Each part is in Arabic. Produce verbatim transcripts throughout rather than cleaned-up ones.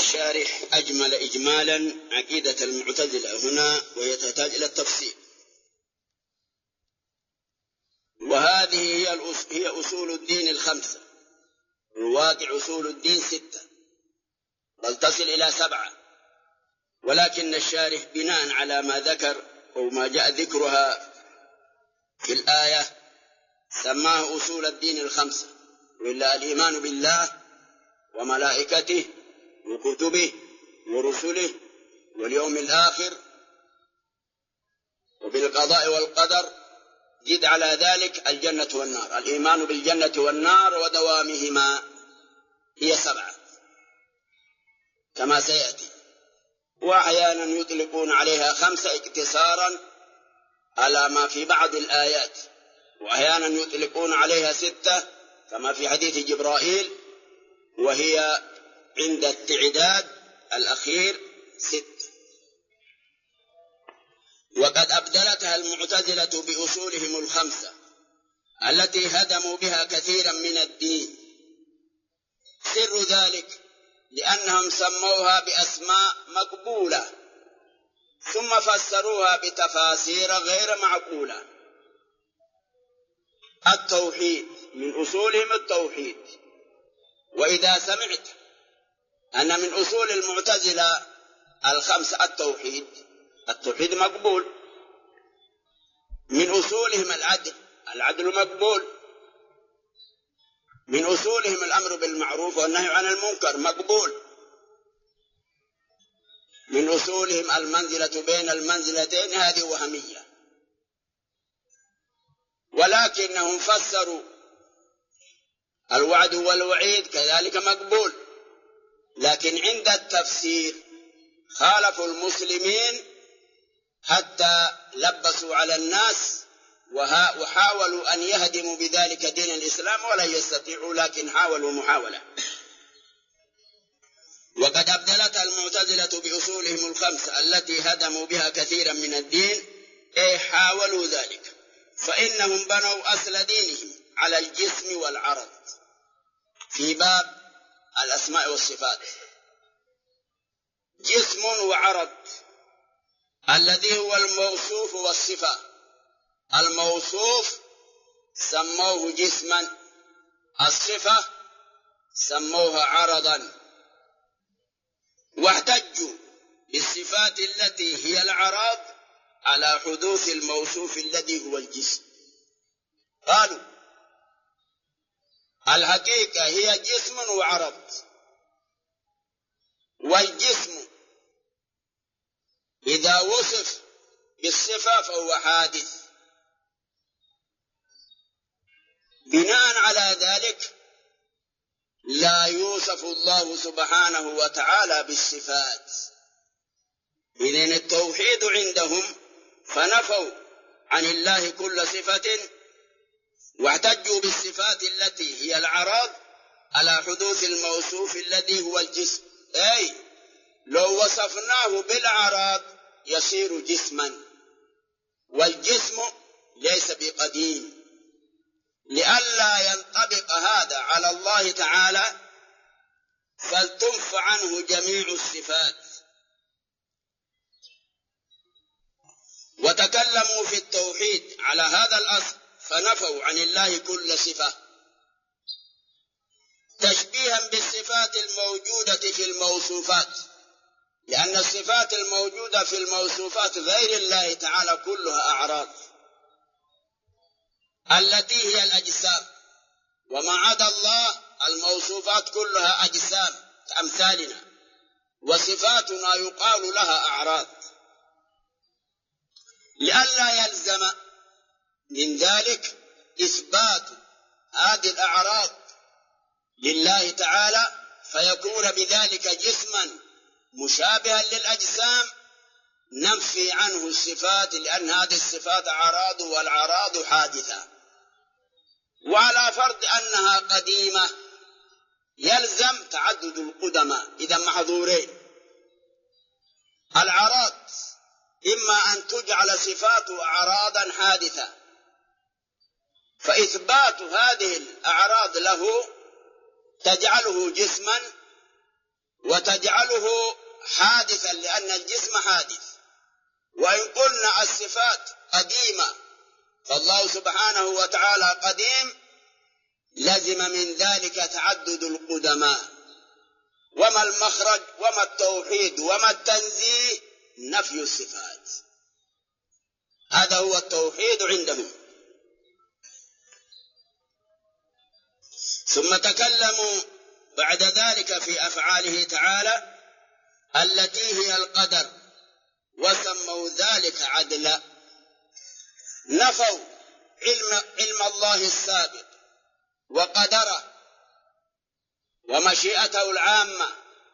الشارح أجمل إجمالا عقيدة المعتزلة هنا وهي تحتاج إلى التفصيل. وهذه هي أصول الدين الخمسة، الواقع أصول الدين ستة بل تصل إلى سبعة، ولكن الشارح بناء على ما ذكر أو ما جاء ذكرها في الآية سماه أصول الدين الخمسة، وإلا الإيمان بالله وملائكته وكتبه ورسله واليوم الآخر وبالقضاء والقدر، زد على ذلك الجنة والنار، الإيمان بالجنة والنار ودوامهما، هي سبعة كما سيأتي. وأحيانا يطلقون عليها خمسة اقتصارا على ما في بعض الآيات، وأحيانا يطلقون عليها ستة كما في حديث جبرائيل، وهي عند التعداد الأخير ستة. وقد أبدلتها المعتزلة بأصولهم الخمسة التي هدموا بها كثيرا من الدين. سر ذلك لأنهم سموها بأسماء مقبولة ثم فسروها بتفاسير غير معقولة. التوحيد من أصولهم التوحيد، وإذا سمعت أن من أصول المعتزلة الخمسة التوحيد، التوحيد مقبول. من أصولهم العدل، العدل مقبول. من أصولهم الأمر بالمعروف والنهي عن المنكر مقبول. من أصولهم المنزلة بين المنزلتين، هذه وهمية، ولكنهم فسروا الوعد والوعيد كذلك مقبول، لكن عند التفسير خالفوا المسلمين حتى لبسوا على الناس وحاولوا أن يهدموا بذلك دين الإسلام ولا يستطيعوا، لكن حاولوا محاولة. وقد أبدلت المعتزلة بأصولهم الخمسة التي هدموا بها كثيرا من الدين، أي حاولوا ذلك، فإنهم بنوا أصل دينهم على الجسم والعرض في باب الأسماء والصفات. جسم وعرض، الذي هو الموصوف والصفة. الموصوف سموه جسما، الصفة سموها عرضا، واحتجوا بالصفات التي هي العرض على حدوث الموصوف الذي هو الجسم. قالوا الحقيقة هي جسم وعرض، والجسم إذا وصف بالصفة فهو حادث. بناء على ذلك لا يوصف الله سبحانه وتعالى بالصفات. إذن التوحيد عندهم فنفوا عن الله كل صفة، واحتجوا بالصفات التي هي العرض على حدوث الموصوف الذي هو الجسم. أي لو وصفناه بالعرض يصير جسما، والجسم ليس بقديم. لئلا ينطبق هذا على الله تعالى فلتنف عنه جميع الصفات. وتكلموا في التوحيد على هذا الأصل فنفوا عن الله كل صفة، تشبيها بالصفات الموجودة في الموصوفات، لأن الصفات الموجودة في الموصوفات غير الله تعالى كلها أعراض التي هي الأجسام، وما عدا الله الموصوفات كلها أجسام كأمثالنا، وصفاتنا يقال لها أعراض. لئلا يلزم من ذلك إثبات هذه الأعراض لله تعالى فيكون بذلك جسما مشابها للأجسام، ننفي عنه الصفات، لأن هذه الصفات أعراض والأعراض حادثة. وعلى فرض أنها قديمة يلزم تعدد القدماء، إذا محظورين. الأعراض إما أن تجعل صفاته أعراضا حادثة، فإثبات هذه الأعراض له تجعله جسما وتجعله حادثا لأن الجسم حادث. وإن قلنا الصفات قديمة فالله سبحانه وتعالى قديم، لزم من ذلك تعدد القدماء. وما المخرج وما التوحيد وما التنزيه؟ نفي الصفات. هذا هو التوحيد عندهم. ثم تكلموا بعد ذلك في أفعاله تعالى التي هي القدر، وسموا ذلك عدلا. نفوا علم, علم الله السابق وقدره ومشيئته العامة،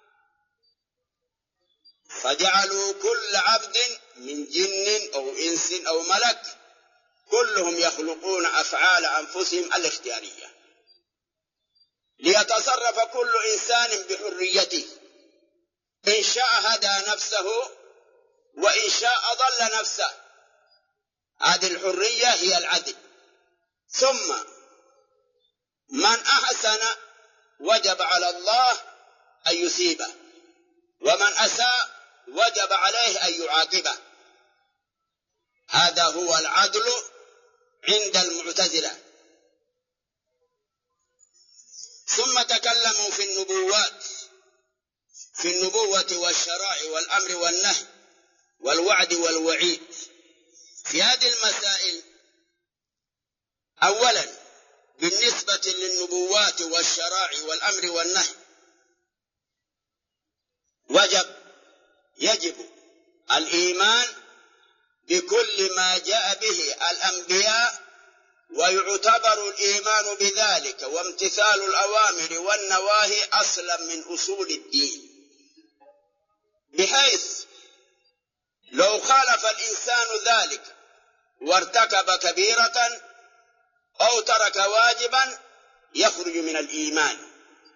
فجعلوا كل عبد من جن أو إنس أو ملك كلهم يخلقون أفعال أنفسهم الاختيارية، ليتصرف كل إنسان بحريته، إن شاء هدى نفسه وإن شاء ضل نفسه. هذه الحرية هي العدل. ثم من أحسن وجب على الله أن يثيبه، ومن أساء وجب عليه أن يعاقبه. هذا هو العدل عند المعتزلة. ثم تكلموا في النبوات، في النبوة والشرائع والأمر والنهي والوعد والوعيد. في هذه المسائل أولا بالنسبة للنبوات والشرائع والأمر والنهي، وجب يجب الإيمان بكل ما جاء به الأنبياء، ويعتبر الإيمان بذلك وامتثال الأوامر والنواهي أصلا من أصول الدين، بحيث لو خالف الإنسان ذلك وارتكب كبيرة أو ترك واجبا يخرج من الإيمان.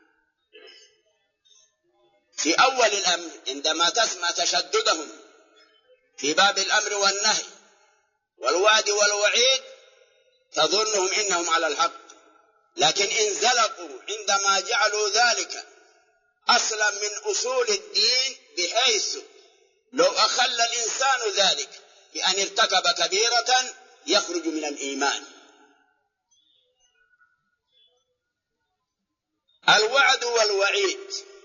في أول الأمر عندما تسمع تشددهم في باب الأمر والنهي والوعد والوعيد تظنهم إنهم على الحق، لكن إن زلقوا عندما جعلوا ذلك أصلا من أصول الدين، بحيث لو أخل الإنسان ذلك بأن ارتكب كبيرة يخرج من الإيمان. الوعد والوعيد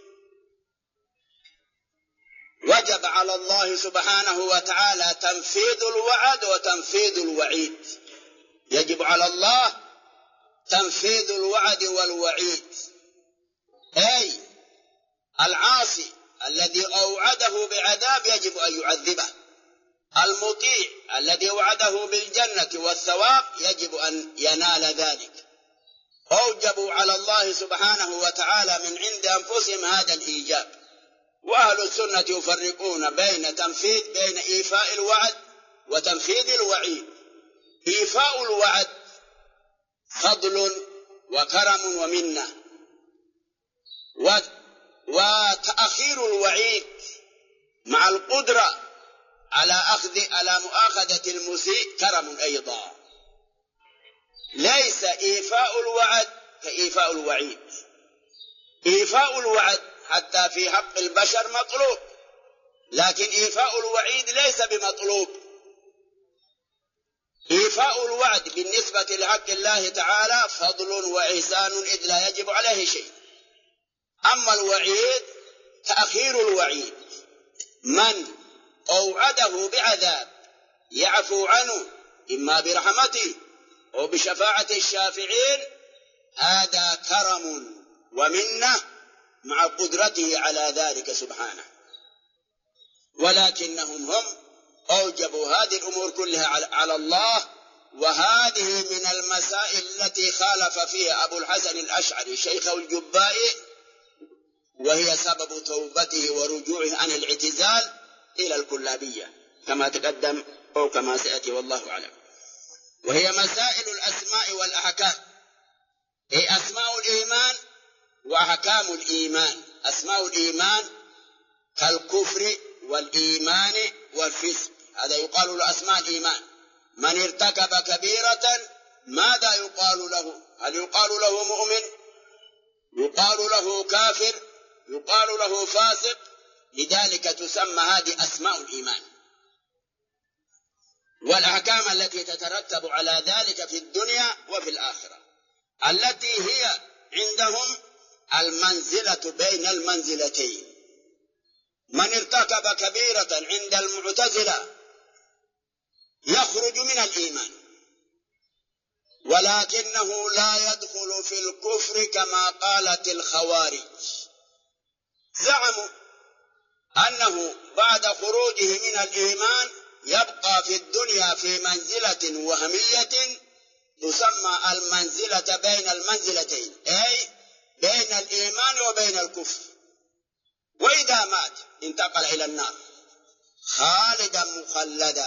وجب على الله سبحانه وتعالى تنفيذ الوعد وتنفيذ الوعيد. يجب على الله تنفيذ الوعد والوعيد، أي العاصي الذي أوعده بعذاب يجب أن يعذبه، المطيع الذي وعده بالجنة والثواب يجب أن ينال ذلك. أوجبوا على الله سبحانه وتعالى من عند أنفسهم هذا الإيجاب. وأهل السنة يفرقون بين تنفيذ بين إيفاء الوعد وتنفيذ الوعيد. إيفاء الوعد فضل وكرم ومنة، وتأخير الوعيد مع القدرة على أخذ على مؤاخذة المسيء كرم أيضا. ليس إيفاء الوعد كإيفاء الوعيد. إيفاء الوعد حتى في حق البشر مطلوب، لكن إيفاء الوعيد ليس بمطلوب. إيفاء الوعد بالنسبة لحق الله تعالى فضل وإحسان إذ لا يجب عليه شيء. أما الوعيد تأخير الوعيد، من أوعده بعذاب يعفو عنه إما برحمته أو بشفاعة الشافعين، هذا كرم ومنة مع قدرته على ذلك سبحانه. ولكنهم هم أوجبوا هذه الأمور كلها على الله. وهذه من المسائل التي خالف فيها أبو الحسن الأشعري شيخ الجبائي، وهي سبب توبته ورجوعه عن الاعتزال إلى الكلابية كما تقدم أو كما سيأتي والله أعلم. وهي مسائل الأسماء والأحكام، هي أسماء الإيمان وأحكام الإيمان. أسماء الإيمان كالكفر والإيمان والفسق، هذا يقال له أسماء الإيمان. من ارتكب كبيرة ماذا يقال له؟ هل يقال له مؤمن؟ يقال له كافر؟ يقال له فاسق، لذلك تسمى هذه أسماء الإيمان. والأحكام التي تترتب على ذلك في الدنيا وفي الآخرة، التي هي عندهم المنزلة بين المنزلتين. من ارتكب كبيرة عند المعتزلة يخرج من الإيمان، ولكنه لا يدخل في الكفر كما قالت الخوارج. زعموا أنه بعد خروجه من الإيمان يبقى في الدنيا في منزلة وهمية تسمى المنزلة بين المنزلتين، أي بين الإيمان وبين الكفر. وإذا مات انتقل إلى النار خالدا مخلدا،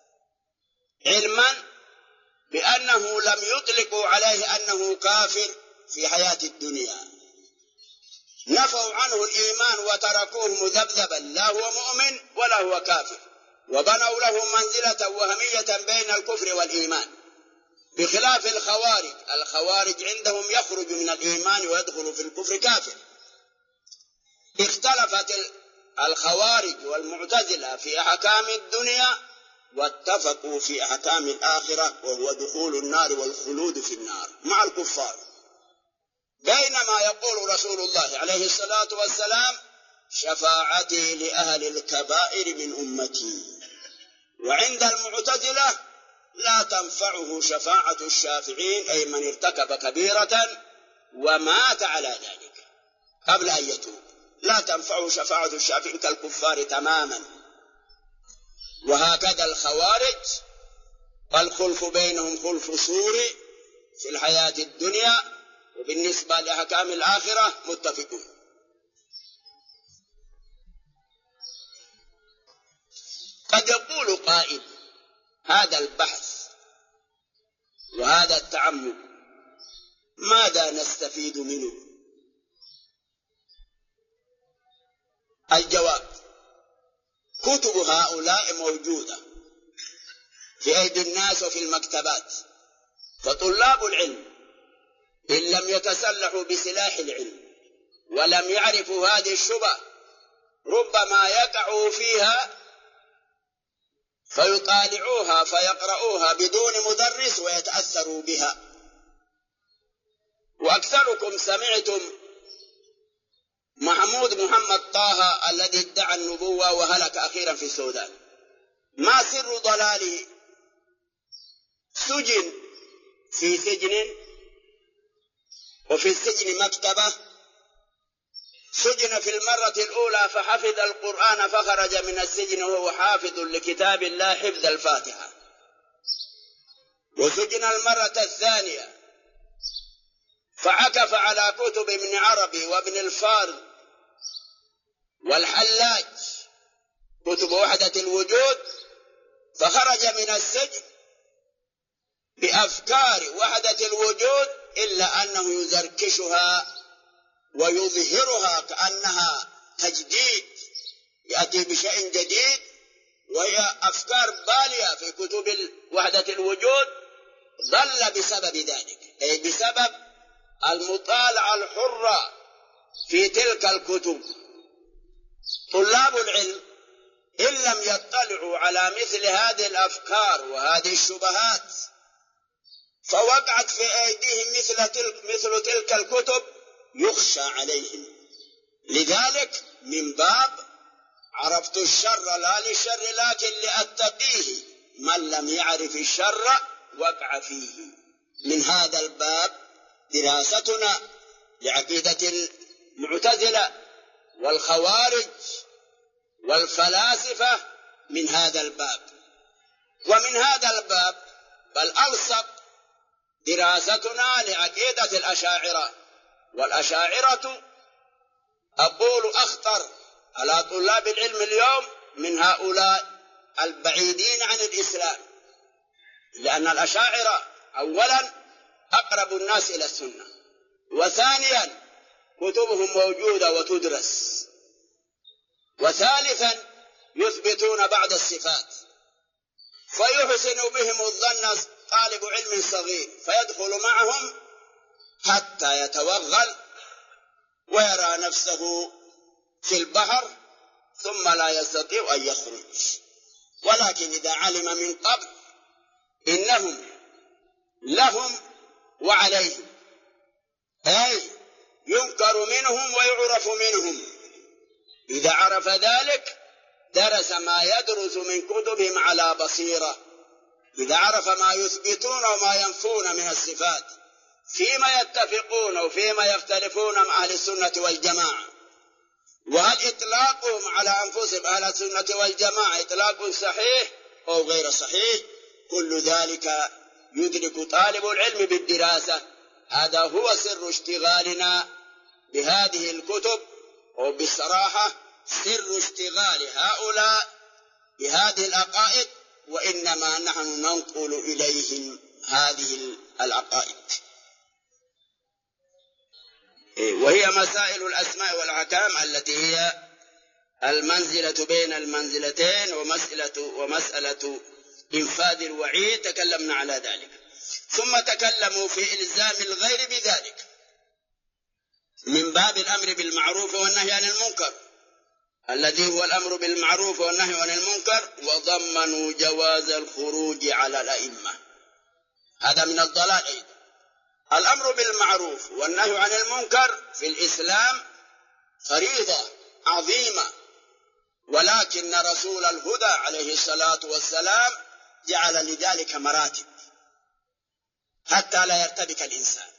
علما بأنه لم يطلقوا عليه أنه كافر في حياة الدنيا، نفوا عنه الإيمان وتركوه مذبذبا، لا هو مؤمن ولا هو كافر، وبنوا له منزلة وهمية بين الكفر والإيمان، بخلاف الخوارج. الخوارج عندهم يخرج من الإيمان ويدخل في الكفر كافر. اختلفت الخوارج والمعتزلة في أحكام الدنيا، واتفقوا في أحكام الآخرة، وهو دخول النار والخلود في النار مع الكفار. بينما يقول رسول الله عليه الصلاة والسلام: شفاعتي لأهل الكبائر من أمتي. وعند المعتزلة لا تنفعه شفاعة الشافعين، أي من ارتكب كبيرة ومات على ذلك قبل أن يتوب، لا تنفعه شفاعة الشافعين كالكفار تماما. وهكذا الخوارج، والخلف بينهم خلف صوري في الحياة الدنيا، وبالنسبة لأحكام الآخرة متفقون. قد يقول قائل: هذا البحث وهذا التعمق ماذا نستفيد منه؟ الجواب: كتب هؤلاء موجودة في أيدي الناس وفي المكتبات، فطلاب العلم إن لم يتسلحوا بسلاح العلم ولم يعرفوا هذه الشبه ربما يقعوا فيها فيطالعوها فيقرؤوها بدون مدرس ويتأثروا بها. وأكثركم سمعتم محمود محمد طه الذي ادعى النبوة وهلك أخيرا في السودان. ما سر ضلاله؟ سجن في سجن، وفي السجن مكتبة. سجن في المرة الأولى فحفظ القرآن فخرج من السجن وهو حافظ لكتاب الله حفظ الفاتحة. وسجن المرة الثانية فعكف على كتب ابن عربي وابن الفارض والحلاج كتب وحدة الوجود، فخرج من السجن بأفكار وحدة الوجود، إلا أنه يزركشها ويظهرها كأنها تجديد، يأتي بشيء جديد، وهي أفكار بالية في كتب وحدة الوجود. ضل بسبب ذلك، أي بسبب المطالعة الحرة في تلك الكتب. طلاب العلم إن لم يطلعوا على مثل هذه الأفكار وهذه الشبهات فوقعت في أيديهم مثل تلك, مثل تلك الكتب يخشى عليهم. لذلك من باب عرفت الشر لا للشر لكن لأتقيه، من لم يعرف الشر وقع فيه. من هذا الباب دراستنا لعقيدة المعتزلة والخوارج والفلاسفة من هذا الباب. ومن هذا الباب بل ألصق دراستنا لعقيدة الأشاعرة. والأشاعرة أقول أخطر على طلاب العلم اليوم من هؤلاء البعيدين عن الإسلام، لأن الأشاعرة أولا أقرب الناس إلى السنة، وثانيا كتبهم موجودة وتدرس، وثالثا يثبتون بعض الصفات، فيحسن بهم الظن طالب علم صغير فيدخل معهم حتى يتوغل ويرى نفسه في البحر ثم لا يستطيع أن يخرج. ولكن إذا علم من قبل إنهم لهم وعليهم، أي ينكر منهم ويعرف منهم، إذا عرف ذلك درس ما يدرس من كتبهم على بصيرة. إذا عرف ما يثبتون وما ينفون من الصفات، فيما يتفقون وفيما يختلفون مع أهل السنة والجماعة، وهل إطلاقهم على أنفسهم أهل السنة والجماعة إطلاق صحيح أو غير صحيح، كل ذلك يدرك طالب العلم بالدراسة. هذا هو سر اشتغالنا بهذه الكتب، وبصراحة سر اشتغال هؤلاء بهذه العقائد، وإنما نحن ننقل إليهم هذه العقائد، وهي مسائل الأسماء والأحكام التي هي المنزلة بين المنزلتين ومسألة, ومسألة إنفاذ الوعيد. تكلمنا على ذلك، ثم تكلموا في إلزام الغير بذلك من باب الأمر بالمعروف والنهي عن المنكر، الذي هو الأمر بالمعروف والنهي عن المنكر، وضمنوا جواز الخروج على الأئمة. هذا من الضلال أيضا. الأمر بالمعروف والنهي عن المنكر في الإسلام فريضة عظيمة، ولكن رسول الهدى عليه الصلاة والسلام جعل لذلك مراتب حتى لا يرتبك الإنسان،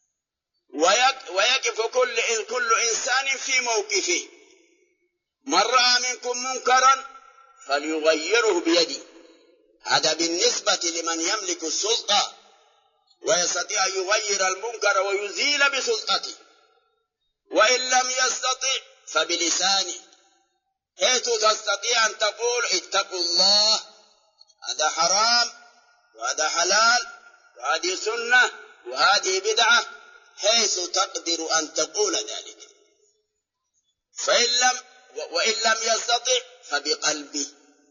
ويقف كل, كل إنسان في موقفه. من رأى منكم منكرا فليغيره بيده، هذا بالنسبة لمن يملك السلطة ويستطيع أن يغير المنكر ويزيل بسلطته، وإن لم يستطع فبلسانه، حيث تستطيع أن تقول اتقوا الله، هذا حرام وهذا حلال وهذه سنة وهذه بدعة، حيث تقدر أن تقول ذلك. فإن لم وإن لم يستطع فبقلبه،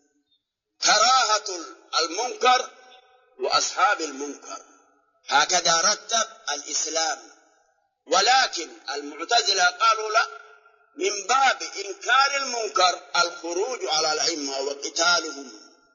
كراهة المنكر وأصحاب المنكر، هكذا رتب الإسلام. ولكن المعتزلة قالوا لا، من باب إنكار المنكر الخروج على الأئمة وقتالهم.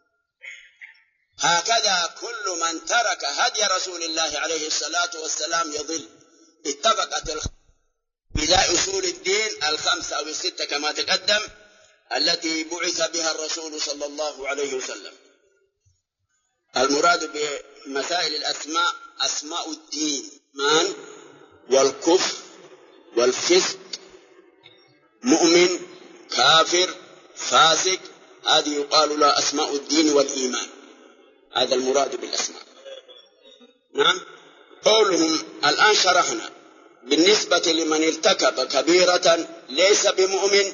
هكذا كل من ترك هدي رسول الله عليه الصلاة والسلام يضل. اتفقت بذا أصول الدين الخمسة أو الستة كما تقدم التي بعث بها الرسول صلى الله عليه وسلم. المراد بمسائل الأسماء أسماء الدين، من والكفر والفسق، مؤمن كافر فاسق، هذه يقال لها أسماء الدين والإيمان. هذا المراد بالأسماء. نعم. قولهم الآن شرحنا بالنسبة لمن ارتكب كبيرة ليس بمؤمن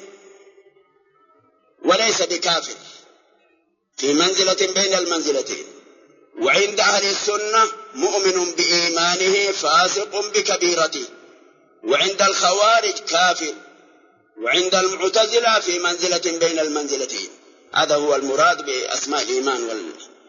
وليس بكافر، في منزلة بين المنزلتين، وعند أهل السنة مؤمن بإيمانه فاسق بكبيرته، وعند الخوارج كافر، وعند المعتزلة في منزلة بين المنزلتين. هذا هو المراد بأسماء الإيمان وال